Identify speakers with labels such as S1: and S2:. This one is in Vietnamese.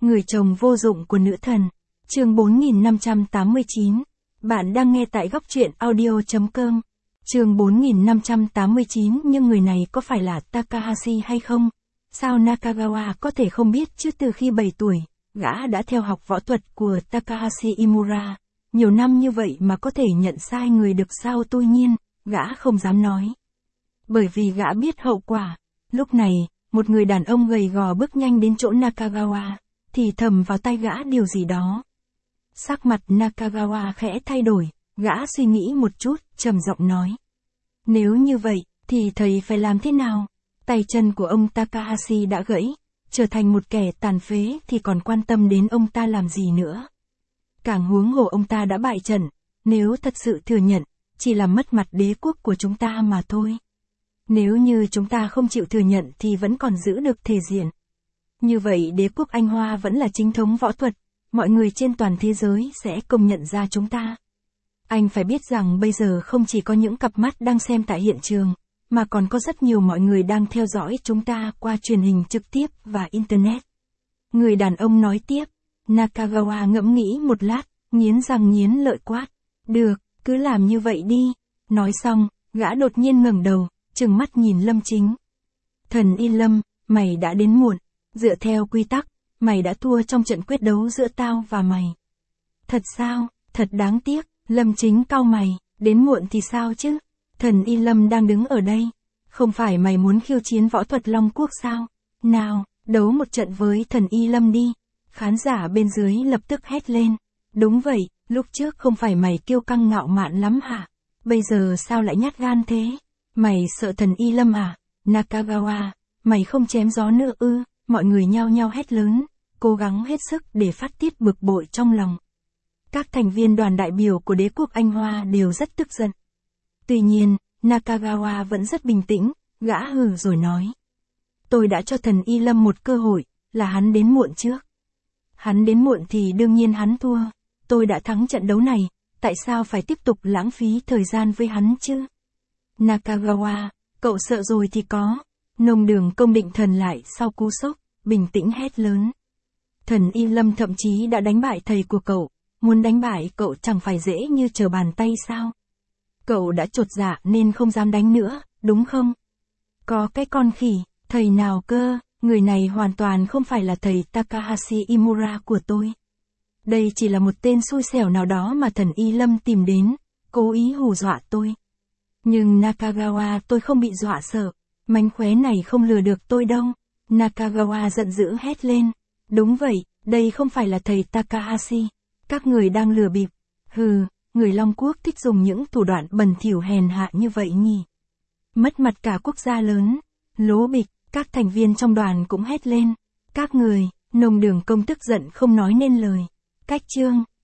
S1: Người chồng vô dụng của nữ thần. Chương 4589. Bạn đang nghe tại góc truyện audio.com. Chương 4589. Nhưng người này có phải là Takahashi hay không? Sao Nakagawa có thể không biết chứ? Từ khi 7 tuổi, gã đã theo học võ thuật của Takahashi Imura. Nhiều năm như vậy mà có thể nhận sai người được sao? Tuy nhiên, gã không dám nói. Bởi vì gã biết hậu quả. Lúc này, một người đàn ông gầy gò bước nhanh đến chỗ Nakagawa, thì thầm vào tai gã điều gì đó. Sắc mặt Nakagawa khẽ thay đổi, gã suy nghĩ một chút, trầm giọng nói. Nếu như vậy, thì thầy phải làm thế nào? Tay chân của ông Takahashi đã gãy, trở thành một kẻ tàn phế thì còn quan tâm đến ông ta làm gì nữa. Càng huống hồ ông ta đã bại trận, nếu thật sự thừa nhận, chỉ làm mất mặt đế quốc của chúng ta mà thôi. Nếu như chúng ta không chịu thừa nhận thì vẫn còn giữ được thể diện. Như vậy đế quốc Anh Hoa vẫn là chính thống võ thuật, mọi người trên toàn thế giới sẽ công nhận ra chúng ta. Anh phải biết rằng bây giờ không chỉ có những cặp mắt đang xem tại hiện trường, mà còn có rất nhiều mọi người đang theo dõi chúng ta qua truyền hình trực tiếp và Internet. Người đàn ông nói tiếp, Nakagawa ngẫm nghĩ một lát, nghiến răng nghiến lợi quát. Được, cứ làm như vậy đi. Nói xong, gã đột nhiên ngẩng đầu, trừng mắt nhìn Lâm Chính. Thần Y Lâm, mày đã đến muộn. Dựa theo quy tắc, mày đã thua trong trận quyết đấu giữa tao và mày. Thật sao? Thật đáng tiếc. Lâm Chính cau mày, đến muộn thì sao chứ? Thần Y Lâm đang đứng ở đây. Không phải mày muốn khiêu chiến võ thuật Long Quốc sao? Nào, đấu một trận với thần Y Lâm đi. Khán giả bên dưới lập tức hét lên. Đúng vậy, lúc trước không phải mày kiêu căng ngạo mạn lắm hả? Bây giờ sao lại nhát gan thế? Mày sợ thần Y Lâm à? Nakagawa, mày không chém gió nữa ư? Mọi người nhao nhao hét lớn, cố gắng hết sức để phát tiết bực bội trong lòng. Các thành viên đoàn đại biểu của đế quốc Anh Hoa đều rất tức giận. Tuy nhiên, Nakagawa vẫn rất bình tĩnh, gã hừ rồi nói. Tôi đã cho thần Y Lâm một cơ hội, là hắn đến muộn trước. Hắn đến muộn thì đương nhiên hắn thua. Tôi đã thắng trận đấu này, tại sao phải tiếp tục lãng phí thời gian với hắn chứ? Nakagawa, cậu sợ rồi thì có. Nông Đường Công định thần lại sau cú sốc, bình tĩnh hét lớn. Thần Y Lâm thậm chí đã đánh bại thầy của cậu, muốn đánh bại cậu chẳng phải dễ như trở bàn tay sao? Cậu đã chột dạ nên không dám đánh nữa, đúng không? Có cái con khỉ, thầy nào cơ, người này hoàn toàn không phải là thầy Takahashi Imura của tôi. Đây chỉ là một tên xui xẻo nào đó mà thần Y Lâm tìm đến, cố ý hù dọa tôi. Nhưng Nakagawa, tôi không bị dọa sợ. Mánh khóe này không lừa được tôi đâu. Nakagawa giận dữ hét lên. Đúng vậy, đây không phải là thầy Takahashi. Các người đang lừa bịp. Hừ, người Long Quốc thích dùng những thủ đoạn bẩn thỉu hèn hạ như vậy nhỉ. Mất mặt cả quốc gia lớn. Lố bịch, các thành viên trong đoàn cũng hét lên. Các người, Nông Đường Công tức giận không nói nên lời. Cách chương.